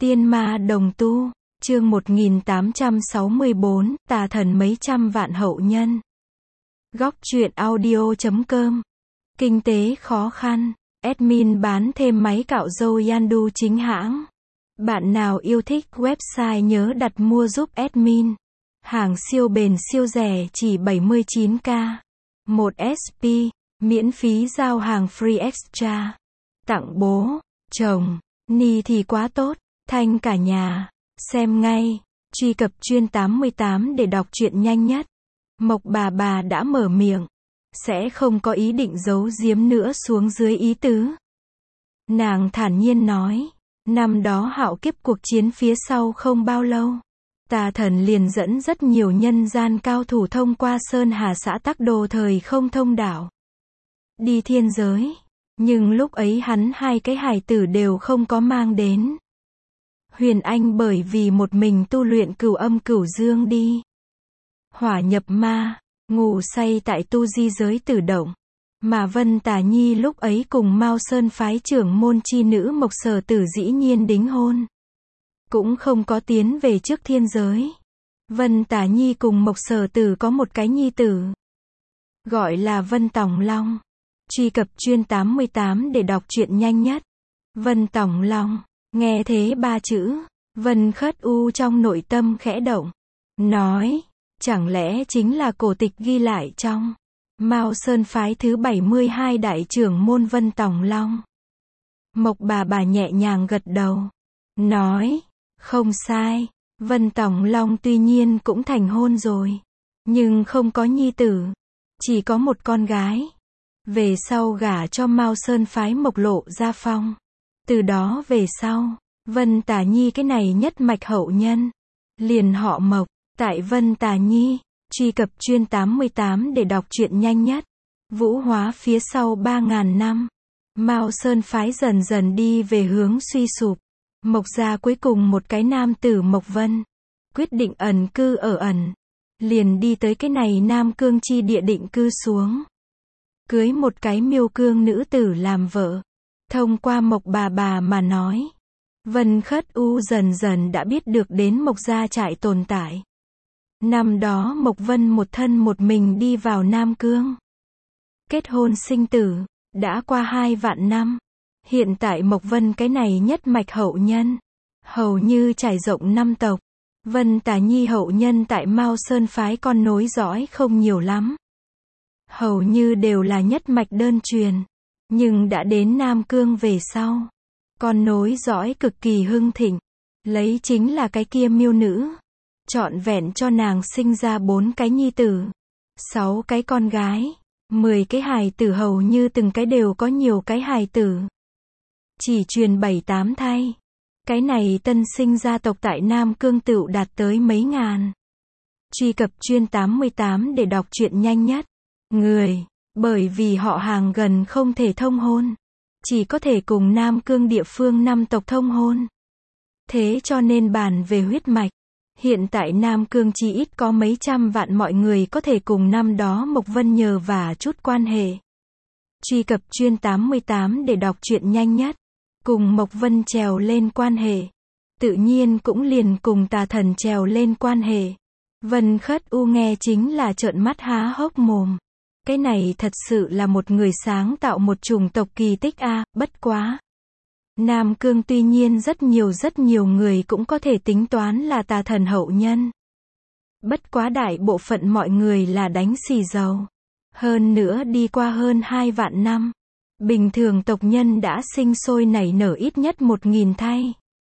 Tiên ma đồng tu, chương 1864, tà thần mấy trăm vạn hậu nhân. Góc truyện audio.com. Kinh tế khó khăn, admin bán thêm máy cạo râu Yandu chính hãng. Bạn nào yêu thích website nhớ đặt mua giúp admin. Hàng siêu bền siêu rẻ chỉ 79k. 1SP, miễn phí giao hàng free extra. Tặng bố, chồng, ni thì quá tốt. Thanh cả nhà, xem ngay, truy cập chuyên 88 để đọc truyện nhanh nhất. Mộc bà đã mở miệng, sẽ không có ý định giấu giếm nữa xuống dưới ý tứ. Nàng thản nhiên nói, năm đó hạo kiếp cuộc chiến phía sau không bao lâu, tà thần liền dẫn rất nhiều nhân gian cao thủ thông qua Sơn Hà xã Tắc Đồ thời không thông đạo, đi thiên giới, nhưng lúc ấy hắn hai cái hài tử đều không có mang đến. Huyền Anh bởi vì một mình tu luyện cửu âm cửu dương đi hỏa nhập ma, ngủ say tại tu di giới tử động. Mà Vân Tà Nhi lúc ấy cùng Mao Sơn phái trưởng môn chi nữ Mộc Sở Tử dĩ nhiên đính hôn, cũng không có tiến về trước thiên giới. Vân Tà Nhi cùng Mộc Sở Tử có một cái nhi tử, gọi là Vân Tòng Long. Truy cập chuyên 88 để đọc truyện nhanh nhất. Vân Tòng Long, nghe thế ba chữ, Vân Khất U trong nội tâm khẽ động, nói, chẳng lẽ chính là cổ tịch ghi lại trong Mao Sơn phái thứ 72 đại trưởng môn Vân Tòng Long. Mộc bà nhẹ nhàng gật đầu, nói, không sai, Vân Tòng Long tuy nhiên cũng thành hôn rồi, nhưng không có nhi tử, chỉ có một con gái. Về sau gả cho Mao Sơn phái Mộc Lộ Gia Phong. Từ đó về sau, Vân Tà Nhi cái này nhất mạch hậu nhân, liền họ Mộc. Tại Vân Tà Nhi, truy cập chuyên 88 để đọc truyện nhanh nhất. Vũ hóa phía sau 3.000 năm, Mao Sơn phái dần dần đi về hướng suy sụp. Mộc gia cuối cùng một cái nam tử Mộc Vân, quyết định ẩn cư ở ẩn, liền đi tới cái này Nam Cương chi địa định cư xuống. Cưới một cái Miêu Cương nữ tử làm vợ. Thông qua Mộc bà mà nói, Vân Khất U dần dần đã biết được đến Mộc gia trại tồn tại. Năm đó Mộc Vân một thân một mình đi vào Nam Cương, kết hôn sinh tử, đã qua 2 vạn năm. Hiện tại Mộc Vân cái này nhất mạch hậu nhân, hầu như trải rộng 5 tộc. Vân Tà Nhi hậu nhân tại Mao Sơn phái con nối dõi không nhiều lắm, hầu như đều là nhất mạch đơn truyền. Nhưng đã đến Nam Cương về sau, con nối dõi cực kỳ hưng thịnh, lấy chính là cái kia Miêu nữ, trọn vẹn cho nàng sinh ra 4 cái nhi tử, 6 cái con gái, 10 cái hài tử, hầu như từng cái đều có nhiều cái hài tử. Chỉ truyền 7-8 thay. Cái này tân sinh gia tộc tại Nam Cương tựu đạt tới mấy ngàn. Truy cập chuyên 88 để đọc truyện nhanh nhất. Người, bởi vì họ hàng gần không thể thông hôn, chỉ có thể cùng Nam Cương địa phương 5 tộc thông hôn. Thế cho nên bàn về huyết mạch, hiện tại Nam Cương chỉ ít có mấy trăm vạn mọi người có thể cùng năm đó Mộc Vân nhờ vả chút quan hệ. Truy cập chuyên 88 để đọc truyện nhanh nhất. Cùng Mộc Vân trèo lên quan hệ, tự nhiên cũng liền cùng tà thần trèo lên quan hệ. Vân Khất U nghe chính là trợn mắt há hốc mồm. Cái này thật sự là một người sáng tạo một chủng tộc kỳ tích a. Bất quá, Nam Cương tuy nhiên rất nhiều người cũng có thể tính toán là tà thần hậu nhân. Bất quá đại bộ phận mọi người là đánh xì dầu. Hơn nữa đi qua hơn 2 vạn năm, bình thường tộc nhân đã sinh sôi nảy nở ít nhất 1.000 thay.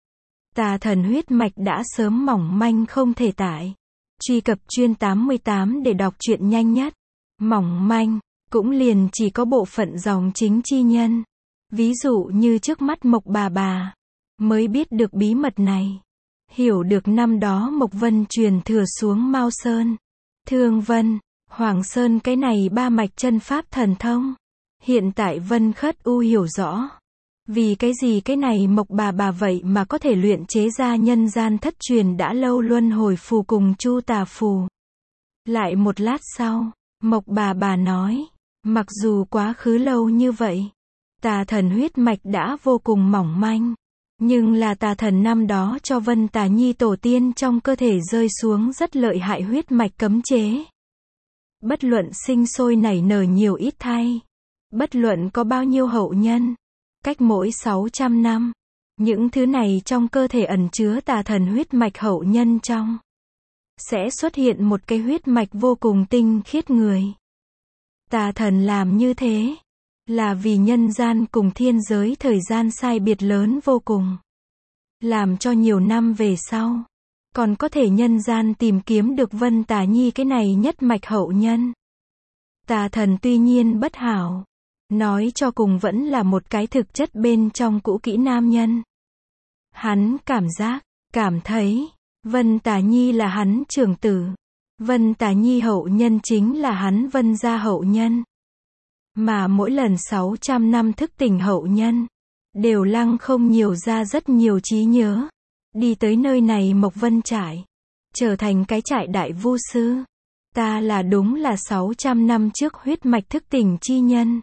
Tà thần huyết mạch đã sớm mỏng manh không thể tải. Truy cập chuyên 88 để đọc truyện nhanh nhất. Mỏng manh, cũng liền chỉ có bộ phận dòng chính chi nhân. Ví dụ như trước mắt Mộc bà mới biết được bí mật này. Hiểu được năm đó Mộc Vân truyền thừa xuống Mao Sơn, Thương Vân, Hoàng Sơn cái này 3 mạch chân pháp thần thông. Hiện tại Vân Khất U hiểu rõ, vì cái gì cái này Mộc bà vậy mà có thể luyện chế ra nhân gian thất truyền đã lâu luân hồi phù cùng chu tà phù. Lại một lát sau, Mộc bà nói, mặc dù quá khứ lâu như vậy, tà thần huyết mạch đã vô cùng mỏng manh, Nhưng là tà thần năm đó cho Vân Tà Nhi tổ tiên trong cơ thể rơi xuống rất lợi hại huyết mạch cấm chế. Bất luận sinh sôi nảy nở nhiều ít thay, bất luận có bao nhiêu hậu nhân, cách mỗi 600 năm, những thứ này trong cơ thể ẩn chứa tà thần huyết mạch hậu nhân trong, sẽ xuất hiện một cái huyết mạch vô cùng tinh khiết người. Tà thần làm như thế, là vì nhân gian cùng thiên giới thời gian sai biệt lớn vô cùng. Làm cho nhiều năm về sau, còn có thể nhân gian tìm kiếm được Vân Tà Nhi cái này nhất mạch hậu nhân. Tà thần tuy nhiên bất hảo, nói cho cùng vẫn là một cái thực chất bên trong cũ kỹ nam nhân. Hắn cảm thấy, Vân Tà Nhi là hắn trưởng tử. Vân Tà Nhi hậu nhân chính là hắn Vân gia hậu nhân. Mà mỗi lần 600 năm thức tỉnh hậu nhân, đều lăng không nhiều ra rất nhiều trí nhớ. Đi tới nơi này Mộc Vân trại, trở thành cái trại đại vu sư. Ta là đúng là 600 năm trước huyết mạch thức tỉnh chi nhân.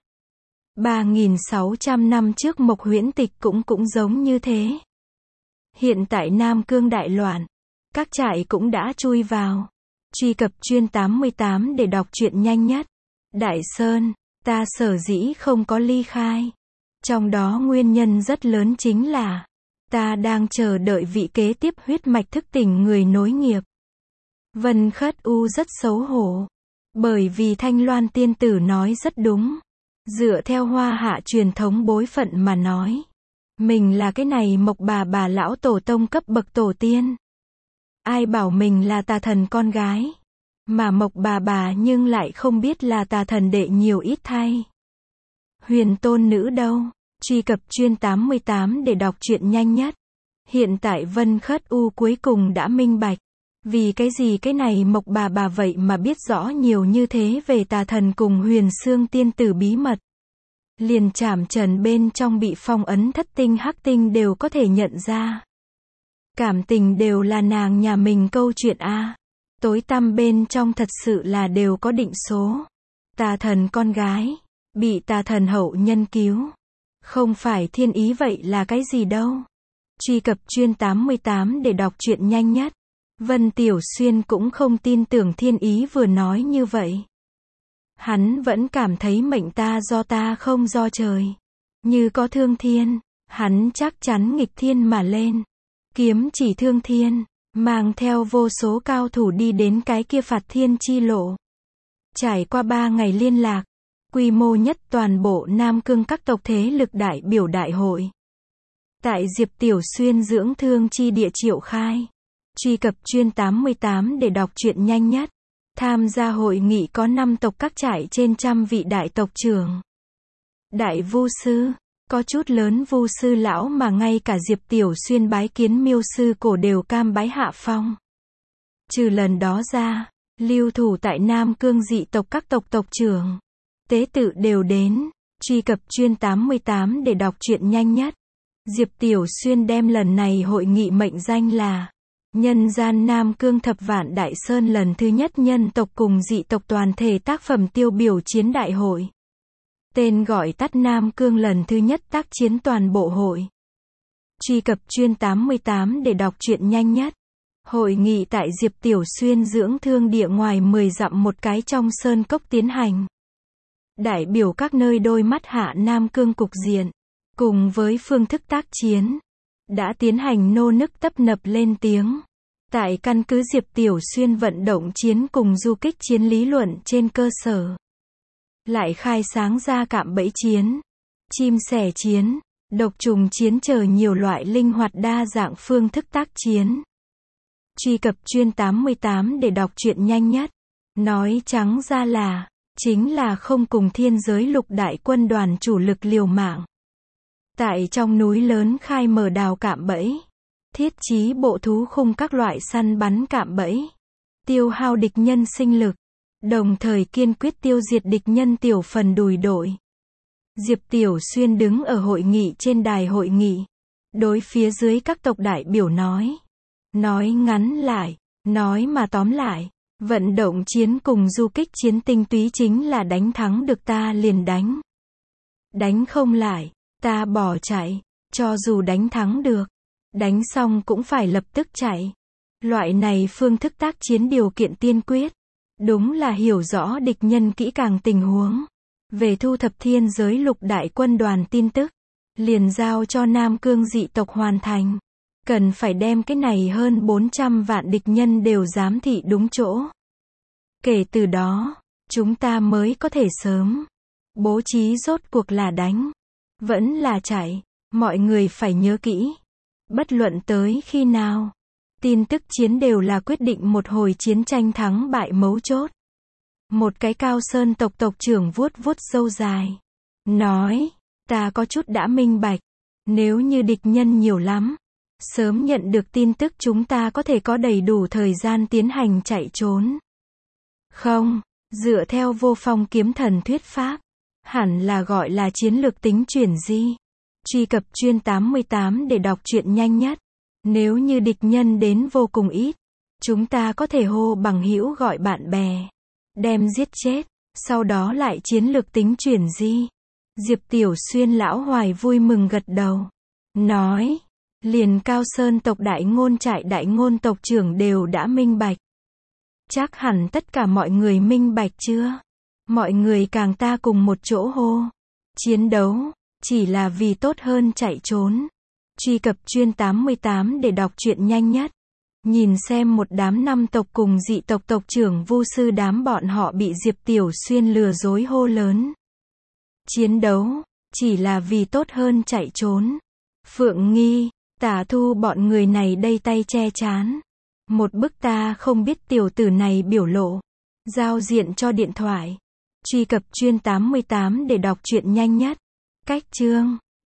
3.600 năm trước Mộc Huyễn Tịch cũng giống như thế. Hiện tại Nam Cương đại loạn, các trại cũng đã chui vào. Truy cập chuyên 88 để đọc truyện nhanh nhất. Đại Sơn, ta sở dĩ không có ly khai. Trong đó nguyên nhân rất lớn chính là, ta đang chờ đợi vị kế tiếp huyết mạch thức tỉnh người nối nghiệp. Vân Khất U rất xấu hổ. Bởi vì Thanh Loan tiên tử nói rất đúng. Dựa theo Hoa Hạ truyền thống bối phận mà nói, mình là cái này Mộc bà lão tổ tông cấp bậc tổ tiên. Ai bảo mình là tà thần con gái, mà Mộc bà nhưng lại không biết là tà thần đệ nhiều ít thay. Huyền tôn nữ đâu? Truy cập chuyên 88 để đọc truyện nhanh nhất. Hiện tại Vân Khất U cuối cùng đã minh bạch. Vì cái gì cái này Mộc bà vậy mà biết rõ nhiều như thế về tà thần cùng Huyền Xương tiên tử bí mật. Liền Trảm Trần bên trong bị phong ấn thất tinh hắc tinh đều có thể nhận ra. Cảm tình đều là nàng nhà mình câu chuyện a. Tối tăm bên trong thật sự là đều có định số. Tà thần con gái, bị tà thần hậu nhân cứu. Không phải thiên ý vậy là cái gì đâu. Truy cập chuyên 88 để đọc truyện nhanh nhất. Vân Tiểu Xuyên cũng không tin tưởng thiên ý vừa nói như vậy. Hắn vẫn cảm thấy mệnh ta do ta không do trời. Như có thương thiên, hắn chắc chắn nghịch thiên mà lên. Kiếm chỉ thương thiên, mang theo vô số cao thủ đi đến cái kia phạt thiên chi lộ. Trải qua 3 ngày liên lạc, quy mô nhất toàn bộ Nam Cương các tộc thế lực đại biểu đại hội. Tại Diệp Tiểu Xuyên dưỡng thương chi địa triệu khai. Truy cập chuyên 88 để đọc truyện nhanh nhất. Tham gia hội nghị có 5 tộc các trại trên trăm vị đại tộc trưởng. Đại vu sư, có chút lớn vu sư lão mà ngay cả Diệp Tiểu Xuyên bái kiến miêu sư cổ đều cam bái hạ phong. Trừ lần đó ra, lưu thủ tại Nam Cương dị tộc các tộc trưởng, tế tự đều đến. Truy cập chuyên 88 để đọc truyện nhanh nhất. Diệp Tiểu Xuyên đem lần này hội nghị mệnh danh là Nhân gian Nam Cương Thập Vạn Đại Sơn lần thứ nhất nhân tộc cùng dị tộc toàn thể tác phẩm tiêu biểu chiến đại hội. Tên gọi tắt Nam Cương lần thứ nhất tác chiến toàn bộ hội. Truy cập chuyên 88 để đọc truyện nhanh nhất. Hội nghị tại Diệp Tiểu Xuyên dưỡng thương địa ngoài 10 dặm một cái trong sơn cốc tiến hành. Đại biểu các nơi đôi mắt hạ Nam Cương cục diện, cùng với phương thức tác chiến, đã tiến hành nô nức tấp nập lên tiếng. Tại căn cứ Diệp Tiểu Xuyên vận động chiến cùng du kích chiến lý luận trên cơ sở, lại khai sáng ra cạm bẫy chiến, chim sẻ chiến, độc trùng chiến chờ nhiều loại linh hoạt đa dạng phương thức tác chiến. Truy cập chuyên 88 để đọc truyện nhanh nhất. Nói trắng ra là, chính là không cùng thiên giới lục đại quân đoàn chủ lực liều mạng. Tại trong núi lớn khai mở đào cạm bẫy, thiết trí bộ thú khung các loại săn bắn cạm bẫy, tiêu hao địch nhân sinh lực, đồng thời kiên quyết tiêu diệt địch nhân tiểu phần đùi đội. Diệp Tiểu Xuyên đứng ở hội nghị trên đài hội nghị, đối phía dưới các tộc đại biểu nói ngắn lại, nói mà tóm lại, vận động chiến cùng du kích chiến tinh túy chính là đánh thắng được ta liền đánh. Đánh không lại, ta bỏ chạy. Cho dù đánh thắng được, đánh xong cũng phải lập tức chạy. Loại này phương thức tác chiến điều kiện tiên quyết. Đúng là hiểu rõ địch nhân kỹ càng tình huống. Về thu thập thiên giới lục đại quân đoàn tin tức, liền giao cho Nam Cương dị tộc hoàn thành. Cần phải đem cái này hơn 400 vạn địch nhân đều giám thị đúng chỗ. Kể từ đó, chúng ta mới có thể sớm bố trí rốt cuộc là đánh, vẫn là chạy. Mọi người phải nhớ kỹ. Bất luận tới khi nào, tin tức chiến đều là quyết định một hồi chiến tranh thắng bại mấu chốt. Một cái Cao Sơn tộc tộc trưởng vuốt vuốt râu dài. Nói, ta có chút đã minh bạch. Nếu như địch nhân nhiều lắm, sớm nhận được tin tức chúng ta có thể có đầy đủ thời gian tiến hành chạy trốn. Không, dựa theo Vô Phong kiếm thần thuyết pháp, hẳn là gọi là chiến lược tính chuyển di. Truy cập chuyên 88 để đọc truyện nhanh nhất. Nếu như địch nhân đến vô cùng ít, chúng ta có thể hô bằng hữu gọi bạn bè, đem giết chết, sau đó lại chiến lược tính chuyển di. Diệp Tiểu Xuyên lão hoài vui mừng gật đầu. Nói, liền Cao Sơn tộc đại ngôn trại đại ngôn tộc trưởng đều đã minh bạch. Chắc hẳn tất cả mọi người minh bạch chưa? Mọi người càng ta cùng một chỗ hô. Chiến đấu, chỉ là vì tốt hơn chạy trốn. Truy cập chuyên 88 để đọc truyện nhanh nhất. Nhìn xem một đám năm tộc cùng dị tộc tộc trưởng vu sư đám bọn họ bị Diệp Tiểu Xuyên lừa dối hô lớn. Chiến đấu, chỉ là vì tốt hơn chạy trốn. Phượng Nghi, Tả Thu bọn người này đây tay che chán. Một bức ta không biết tiểu tử này biểu lộ. Giao diện cho điện thoại. Truy cập chuyên 88 để đọc truyện nhanh nhất. Cách chương